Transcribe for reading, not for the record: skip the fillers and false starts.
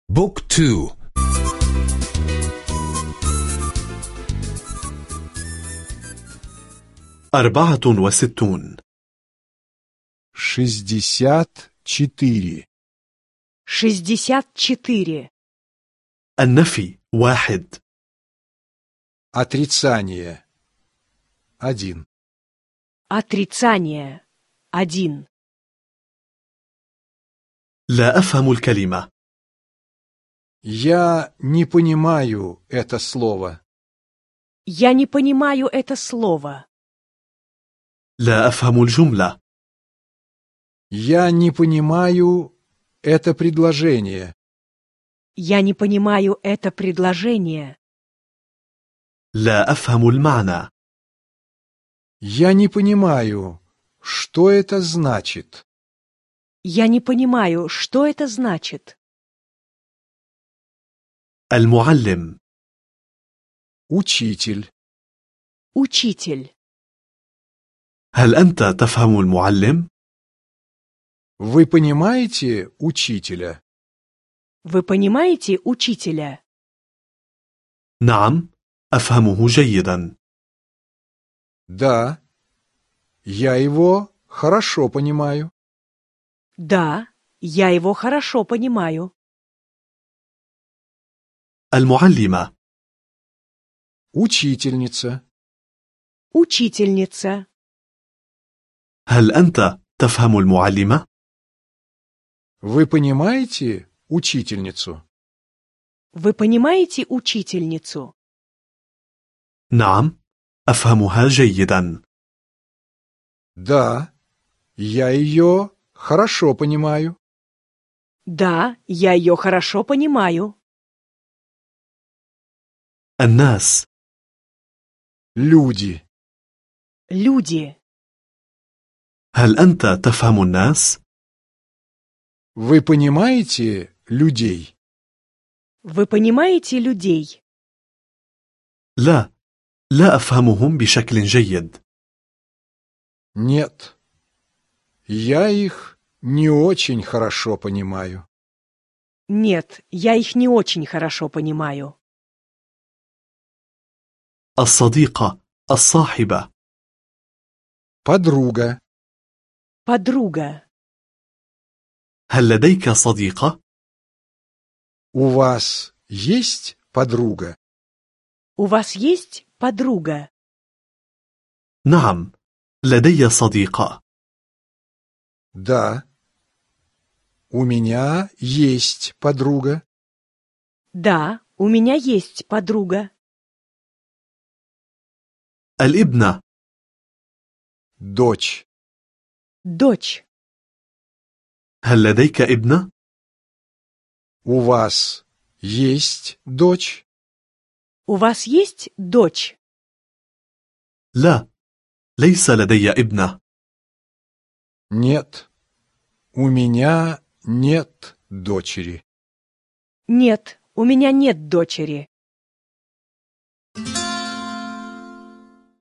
بوك تو. 64. 64. 64. النفي 1. Отрицание 1. Отрицание 1. لا أفهم الكلمة. Я не понимаю это слово. Я не понимаю это слово. لا أفهم الجملة. Я не понимаю это предложение. Я не понимаю это предложение. لا أفهم المعنى. Я не понимаю, что это значит. Я не понимаю, что это значит. المعلم. Учитель. Учитель. هل أنت تفهم المعلم؟ Вы понимаете учителя? Вы понимаете учителя? نعم، أفهمه جيدا. Да, я его хорошо понимаю. Да, я его хорошо понимаю. المعلمة. Учительница. Учительница. هل أنت تفهم المعلمة؟ Вы понимаете учительницу? Вы понимаете учительницу? نعم، أفهمها جيدا. Да, я ее хорошо понимаю. Да, я ее хорошо понимаю. الناس. Люди. Люди. هل أنت تفهم الناس؟ Вы понимаете людей? Вы понимаете людей? لا، لا أفهمهم بشكل جيد. Нет, я их не очень хорошо понимаю. Нет, я их не очень хорошо понимаю. الصديقة. الصاحبة. Подруга. Подруга. هل لديك صديقة؟ У вас есть подруга? У вас есть подруга? نعم، لدي صديقة. Да, у меня есть подруга. Да, у меня есть подруга. الابنة. Дочь. Дочь. هل لديك ابنة؟ У вас есть дочь? У вас есть дочь? لا، ليس لدي ابنة. Нет, у меня нет дочери. Нет, у меня нет дочери.